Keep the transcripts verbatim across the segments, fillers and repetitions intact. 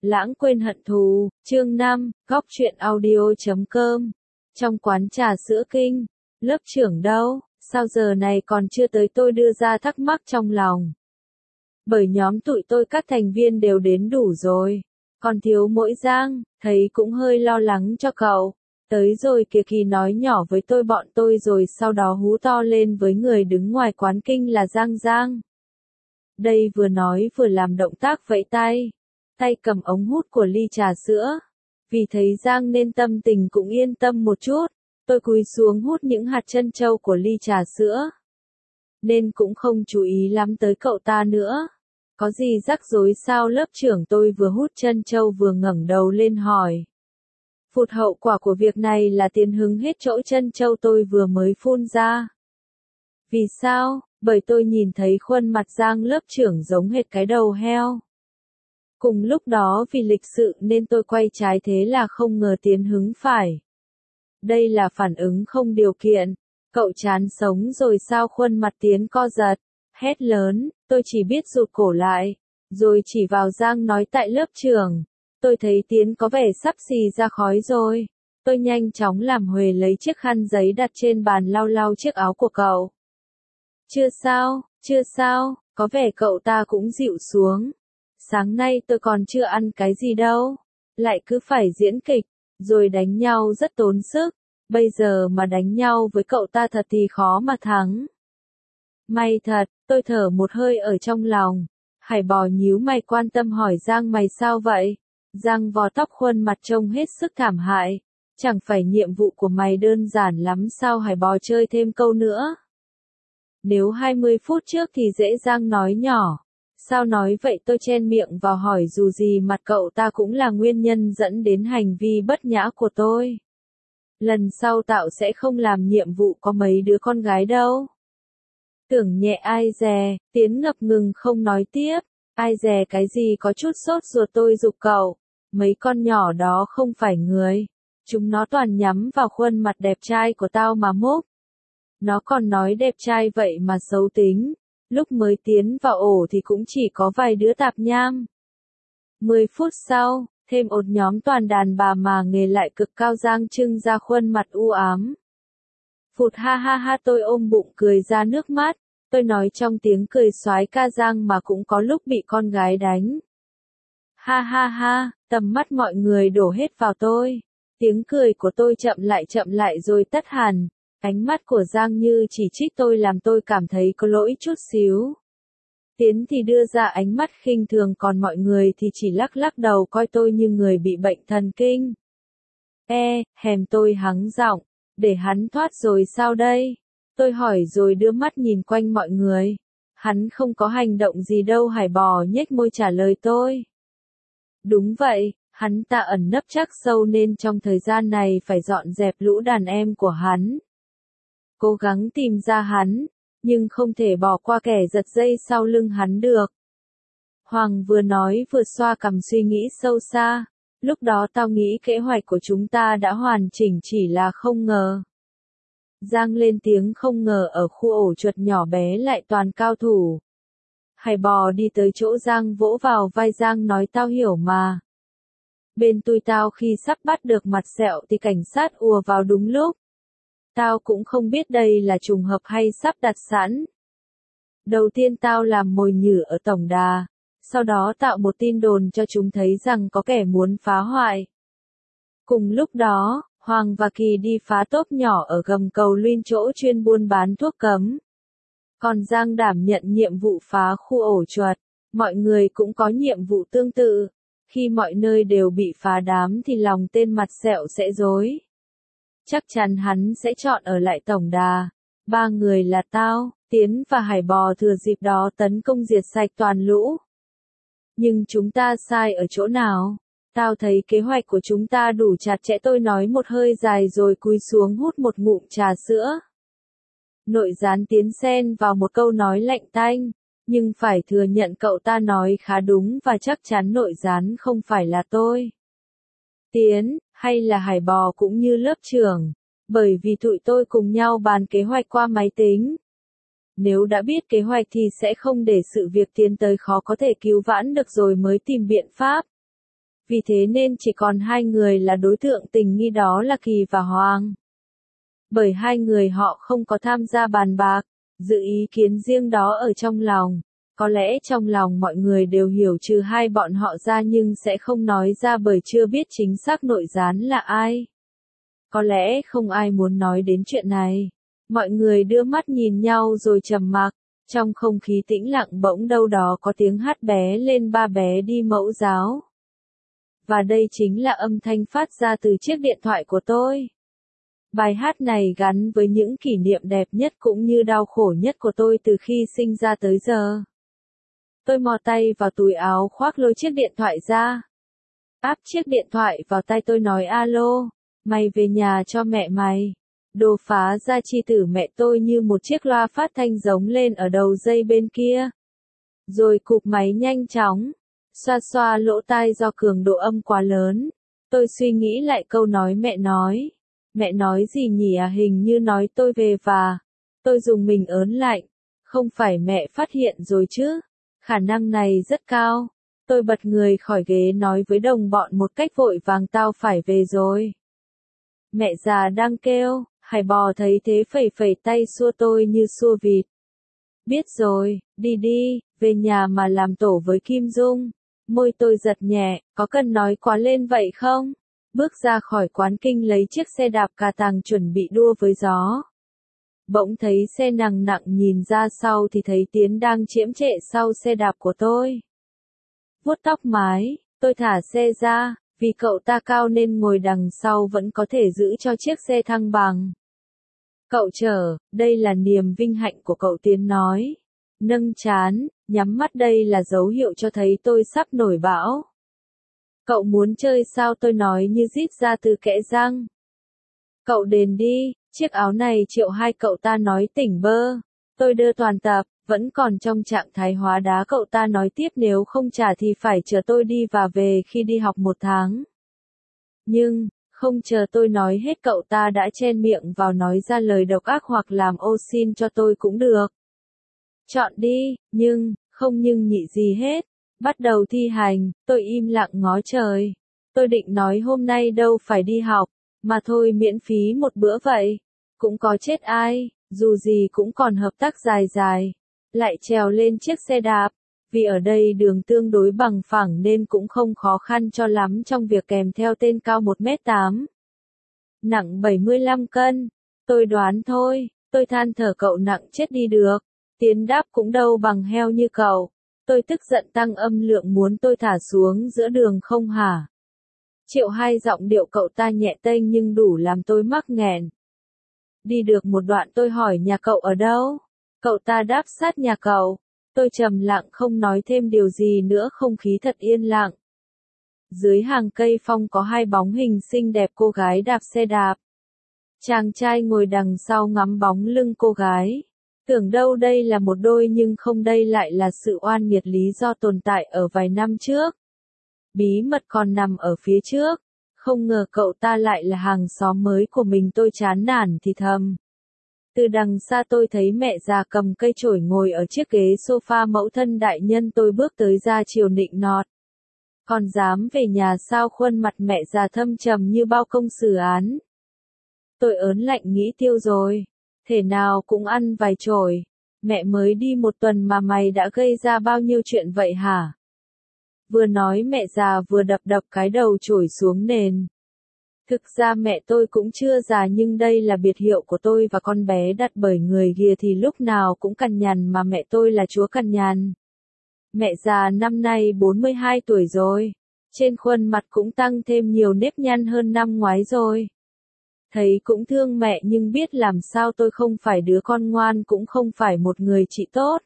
Lãng quên hận thù, chương năm, góc truyện audio chấm com. Trong quán trà sữa kinh, lớp trưởng đâu, sao giờ này còn chưa tới, tôi đưa ra thắc mắc trong lòng. Bởi nhóm tụi tôi các thành viên đều đến đủ rồi, còn thiếu mỗi Giang, thấy cũng hơi lo lắng cho cậu. Tới rồi kìa, Kỳ nói nhỏ với tôi bọn tôi rồi sau đó hú to lên với người đứng ngoài quán kinh là Giang Giang. Đây vừa nói vừa làm động tác vẫy tay, tay cầm ống hút của ly trà sữa. Vì thấy Giang nên tâm tình cũng yên tâm một chút, tôi cúi xuống hút những hạt trân châu của ly trà sữa. Nên cũng không chú ý lắm tới cậu ta nữa. Có gì rắc rối sao? Lớp trưởng tôi vừa hút trân châu vừa ngẩng đầu lên hỏi. Phụt, hậu quả của việc này là Tiến hứng hết chỗ trân châu tôi vừa mới phun ra. Vì sao? Bởi tôi nhìn thấy khuôn mặt Giang lớp trưởng giống hệt cái đầu heo. Cùng lúc đó vì lịch sự nên tôi quay trái, thế là không ngờ Tiến hứng phải. Đây là phản ứng không điều kiện. Cậu chán sống rồi sao? Khuôn mặt Tiến co giật, hét lớn, tôi chỉ biết rụt cổ lại, rồi chỉ vào Giang nói tại lớp trưởng. Tôi thấy Tiến có vẻ sắp xì ra khói rồi. Tôi nhanh chóng làm huề lấy chiếc khăn giấy đặt trên bàn lau lau chiếc áo của cậu. Chưa sao, chưa sao, có vẻ cậu ta cũng dịu xuống. Sáng nay tôi còn chưa ăn cái gì đâu, lại cứ phải diễn kịch, rồi đánh nhau rất tốn sức. Bây giờ mà đánh nhau với cậu ta thật thì khó mà thắng. May thật, tôi thở một hơi ở trong lòng. Hải Bò nhíu mày quan tâm hỏi Giang, mày sao vậy? Giang vò tóc, khuôn mặt trông hết sức thảm hại. Chẳng phải nhiệm vụ của mày đơn giản lắm sao? Hải Bò chơi thêm câu nữa. Nếu hai mươi phút trước thì dễ. Giang nói nhỏ. Sao nói vậy? Tôi chen miệng vào hỏi, dù gì mặt cậu ta cũng là nguyên nhân dẫn đến hành vi bất nhã của tôi. Lần sau Tạo sẽ không làm nhiệm vụ có mấy đứa con gái đâu. Tưởng nhẹ ai dè, Tiến ngập ngừng không nói tiếp. Ai dè cái gì? Có chút sốt ruột tôi giục cậu. Mấy con nhỏ đó không phải người. Chúng nó toàn nhắm vào khuôn mặt đẹp trai của tao mà múc. Nó còn nói đẹp trai vậy mà xấu tính. Lúc mới tiến vào ổ thì cũng chỉ có vài đứa tạp nham. Mười phút sau, thêm một nhóm toàn đàn bà mà nghề lại cực cao. Giang trưng ra khuôn mặt u ám. Phụt, ha ha ha, tôi ôm bụng cười ra nước mắt. Tôi nói trong tiếng cười soái ca. Giang mà cũng có lúc bị con gái đánh. Ha ha ha, tầm mắt mọi người đổ hết vào tôi. Tiếng cười của tôi chậm lại chậm lại rồi tắt hẳn. Ánh mắt của Giang như chỉ trích tôi làm tôi cảm thấy có lỗi chút xíu. Tiến thì đưa ra ánh mắt khinh thường, còn mọi người thì chỉ lắc lắc đầu coi tôi như người bị bệnh thần kinh. E, hèm tôi hắng giọng, để hắn thoát rồi sao đây? Tôi hỏi rồi đưa mắt nhìn quanh mọi người. Hắn không có hành động gì đâu. Hải Bò nhếch môi trả lời tôi. Đúng vậy, hắn ta ẩn nấp chắc sâu nên trong thời gian này phải dọn dẹp lũ đàn em của hắn. Cố gắng tìm ra hắn, nhưng không thể bỏ qua kẻ giật dây sau lưng hắn được. Hoàng vừa nói vừa xoa cằm suy nghĩ sâu xa. Lúc đó tao nghĩ kế hoạch của chúng ta đã hoàn chỉnh, chỉ là không ngờ. Giang lên tiếng, không ngờ ở khu ổ chuột nhỏ bé lại toàn cao thủ. Hải Bò đi tới chỗ Giang vỗ vào vai Giang nói, tao hiểu mà. Bên tui tao khi sắp bắt được mặt sẹo thì cảnh sát ùa vào đúng lúc. Tao cũng không biết đây là trùng hợp hay sắp đặt sẵn. Đầu tiên tao làm mồi nhử ở tổng đà, sau đó tạo một tin đồn cho chúng thấy rằng có kẻ muốn phá hoại. Cùng lúc đó, Hoàng và Kỳ đi phá tốp nhỏ ở gầm cầu Luyên, chỗ chuyên buôn bán thuốc cấm. Còn Giang đảm nhận nhiệm vụ phá khu ổ chuột. Mọi người cũng có nhiệm vụ tương tự. Khi mọi nơi đều bị phá đám thì lòng tên mặt sẹo sẽ rối. Chắc chắn hắn sẽ chọn ở lại tổng đà. Ba người là tao, Tiến và Hải Bò thừa dịp đó tấn công diệt sạch toàn lũ. Nhưng chúng ta sai ở chỗ nào? Tao thấy kế hoạch của chúng ta đủ chặt chẽ. Tôi nói một hơi dài rồi cúi xuống hút một ngụm trà sữa. Nội gián Tiến xen vào một câu nói lạnh tanh, nhưng phải thừa nhận cậu ta nói khá đúng và chắc chắn nội gián không phải là tôi. Tiến, hay là Hải Bò cũng như lớp trưởng, bởi vì tụi tôi cùng nhau bàn kế hoạch qua máy tính. Nếu đã biết kế hoạch thì sẽ không để sự việc tiến tới khó có thể cứu vãn được rồi mới tìm biện pháp. Vì thế nên chỉ còn hai người là đối tượng tình nghi, đó là Kỳ và Hoàng. Bởi hai người họ không có tham gia bàn bạc, giữ ý kiến riêng đó ở trong lòng. Có lẽ trong lòng mọi người đều hiểu trừ hai bọn họ ra nhưng sẽ không nói ra bởi chưa biết chính xác nội gián là ai. Có lẽ không ai muốn nói đến chuyện này. Mọi người đưa mắt nhìn nhau rồi trầm mặc. Trong không khí tĩnh lặng bỗng đâu đó có tiếng hát bé lên ba bé đi mẫu giáo. Và đây chính là âm thanh phát ra từ chiếc điện thoại của tôi. Bài hát này gắn với những kỷ niệm đẹp nhất cũng như đau khổ nhất của tôi từ khi sinh ra tới giờ. Tôi mò tay vào túi áo khoác lôi chiếc điện thoại ra. Áp chiếc điện thoại vào tay tôi nói alo, mày về nhà cho mẹ mày. Đồ phá ra chi tử mẹ tôi như một chiếc loa phát thanh giống lên ở đầu dây bên kia. Rồi cụp máy nhanh chóng, xoa xoa lỗ tai do cường độ âm quá lớn. Tôi suy nghĩ lại câu nói mẹ nói. Mẹ nói gì nhỉ à, hình như nói tôi về và. Tôi dùng mình ớn lạnh. Không phải mẹ phát hiện rồi chứ? Khả năng này rất cao. Tôi bật người khỏi ghế nói với đồng bọn một cách vội vàng, tao phải về rồi. Mẹ già đang kêu. Hải bò thấy thế phẩy phẩy tay xua tôi như xua vịt. Biết rồi, đi đi, về nhà mà làm tổ với Kim Dung. Môi tôi giật nhẹ, có cần nói quá lên vậy không? Bước ra khỏi quán kinh lấy chiếc xe đạp cà tàng chuẩn bị đua với gió. Bỗng thấy xe nặng nặng, nhìn ra sau thì thấy Tiến đang chiếm trệ sau xe đạp của tôi. Vuốt tóc mái, tôi thả xe ra, vì cậu ta cao nên ngồi đằng sau vẫn có thể giữ cho chiếc xe thăng bằng. Cậu chờ, đây là niềm vinh hạnh của cậu, Tiến nói. Nâng trán, nhắm mắt, đây là dấu hiệu cho thấy tôi sắp nổi bão. Cậu muốn chơi sao, tôi nói như rít ra từ kẽ răng. Cậu đền đi, chiếc áo này triệu hai, cậu ta nói tỉnh bơ. Tôi đưa toàn tập, vẫn còn trong trạng thái hóa đá, cậu ta nói tiếp nếu không trả thì phải chờ tôi đi và về khi đi học một tháng. Nhưng, không chờ tôi nói hết cậu ta đã chen miệng vào nói ra lời độc ác, hoặc làm ô xin cho tôi cũng được. Chọn đi, nhưng, không nhưng nhị gì hết. Bắt đầu thi hành, tôi im lặng ngó trời. Tôi định nói hôm nay đâu phải đi học, mà thôi miễn phí một bữa vậy. Cũng có chết ai, dù gì cũng còn hợp tác dài dài. Lại trèo lên chiếc xe đạp, vì ở đây đường tương đối bằng phẳng nên cũng không khó khăn cho lắm trong việc kèm theo tên cao một mét tám. Nặng bảy mươi lăm cân, tôi đoán thôi, tôi than thở cậu nặng chết đi được. Tiến đáp cũng đâu bằng heo như cậu. Tôi tức giận tăng âm lượng, muốn tôi thả xuống giữa đường không hả? Triệu hai, giọng điệu cậu ta nhẹ tênh nhưng đủ làm tôi mắc nghẹn. Đi được một đoạn tôi hỏi nhà cậu ở đâu? Cậu ta đáp sát nhà cậu. Tôi trầm lặng không nói thêm điều gì nữa, không khí thật yên lặng. Dưới hàng cây phong có hai bóng hình xinh đẹp, cô gái đạp xe đạp. Chàng trai ngồi đằng sau ngắm bóng lưng cô gái. Tưởng đâu đây là một đôi nhưng không, đây lại là sự oan nghiệt lý do tồn tại ở vài năm trước. Bí mật còn nằm ở phía trước. Không ngờ cậu ta lại là hàng xóm mới của mình, tôi chán nản thì thầm. Từ đằng xa tôi thấy mẹ già cầm cây chổi ngồi ở chiếc ghế sofa, mẫu thân đại nhân, tôi bước tới ra chiều nịnh nọt. Còn dám về nhà sao? Khuôn mặt mẹ già thâm trầm như bao công xử án. Tôi ớn lạnh nghĩ tiêu rồi. Thể nào cũng ăn vài chổi. Mẹ mới đi một tuần mà mày đã gây ra bao nhiêu chuyện vậy hả? Vừa nói mẹ già vừa đập đập cái đầu chổi xuống nền. Thực ra mẹ tôi cũng chưa già nhưng đây là biệt hiệu của tôi và con bé đặt bởi người kia thì lúc nào cũng cằn nhằn, mà mẹ tôi là chúa cằn nhằn. Mẹ già năm nay bốn mươi hai tuổi rồi. Trên khuôn mặt cũng tăng thêm nhiều nếp nhăn hơn năm ngoái rồi. Thấy cũng thương mẹ nhưng biết làm sao, tôi không phải đứa con ngoan, cũng không phải một người chị tốt.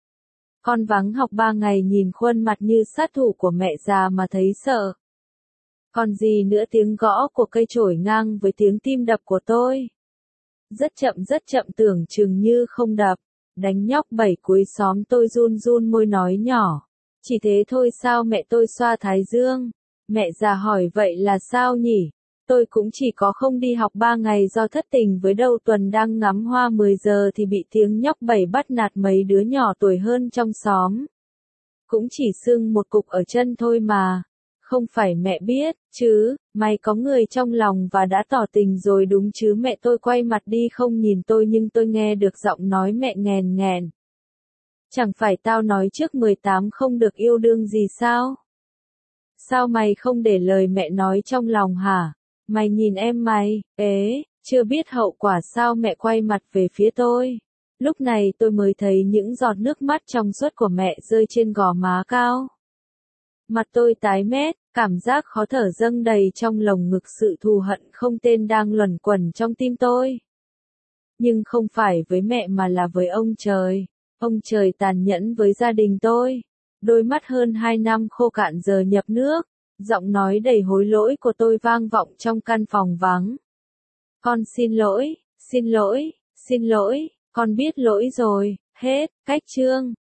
Con vắng học ba ngày, nhìn khuôn mặt như sát thủ của mẹ già mà thấy sợ. Còn gì nữa, tiếng gõ của cây chổi ngang với tiếng tim đập của tôi. Rất chậm rất chậm, tưởng chừng như không đập. Đánh nhóc bảy cuối xóm, tôi run run môi nói nhỏ. Chỉ thế thôi sao? Mẹ tôi xoa thái dương. Mẹ già hỏi vậy là sao nhỉ? Tôi cũng chỉ có không đi học ba ngày do thất tình với đầu tuần đang ngắm hoa, mười giờ thì bị tiếng nhóc bảy bắt nạt mấy đứa nhỏ tuổi hơn trong xóm. Cũng chỉ sưng một cục ở chân thôi mà. Không phải mẹ biết, chứ, mày có người trong lòng và đã tỏ tình rồi đúng chứ. Mẹ tôi quay mặt đi không nhìn tôi nhưng tôi nghe được giọng nói mẹ nghèn nghèn. Chẳng phải tao nói trước mười tám không được yêu đương gì sao? Sao mày không để lời mẹ nói trong lòng hả? Mày nhìn em mày, ế, chưa biết hậu quả sao. Mẹ quay mặt về phía tôi. Lúc này tôi mới thấy những giọt nước mắt trong suốt của mẹ rơi trên gò má cao. Mặt tôi tái mét, cảm giác khó thở dâng đầy trong lồng ngực, sự thù hận không tên đang luẩn quẩn trong tim tôi. Nhưng không phải với mẹ mà là với ông trời. Ông trời tàn nhẫn với gia đình tôi. Đôi mắt hơn hai năm khô cạn giờ nhập nước. Giọng nói đầy hối lỗi của tôi vang vọng trong căn phòng vắng. Con xin lỗi, xin lỗi, xin lỗi, con biết lỗi rồi, hết, cách chương.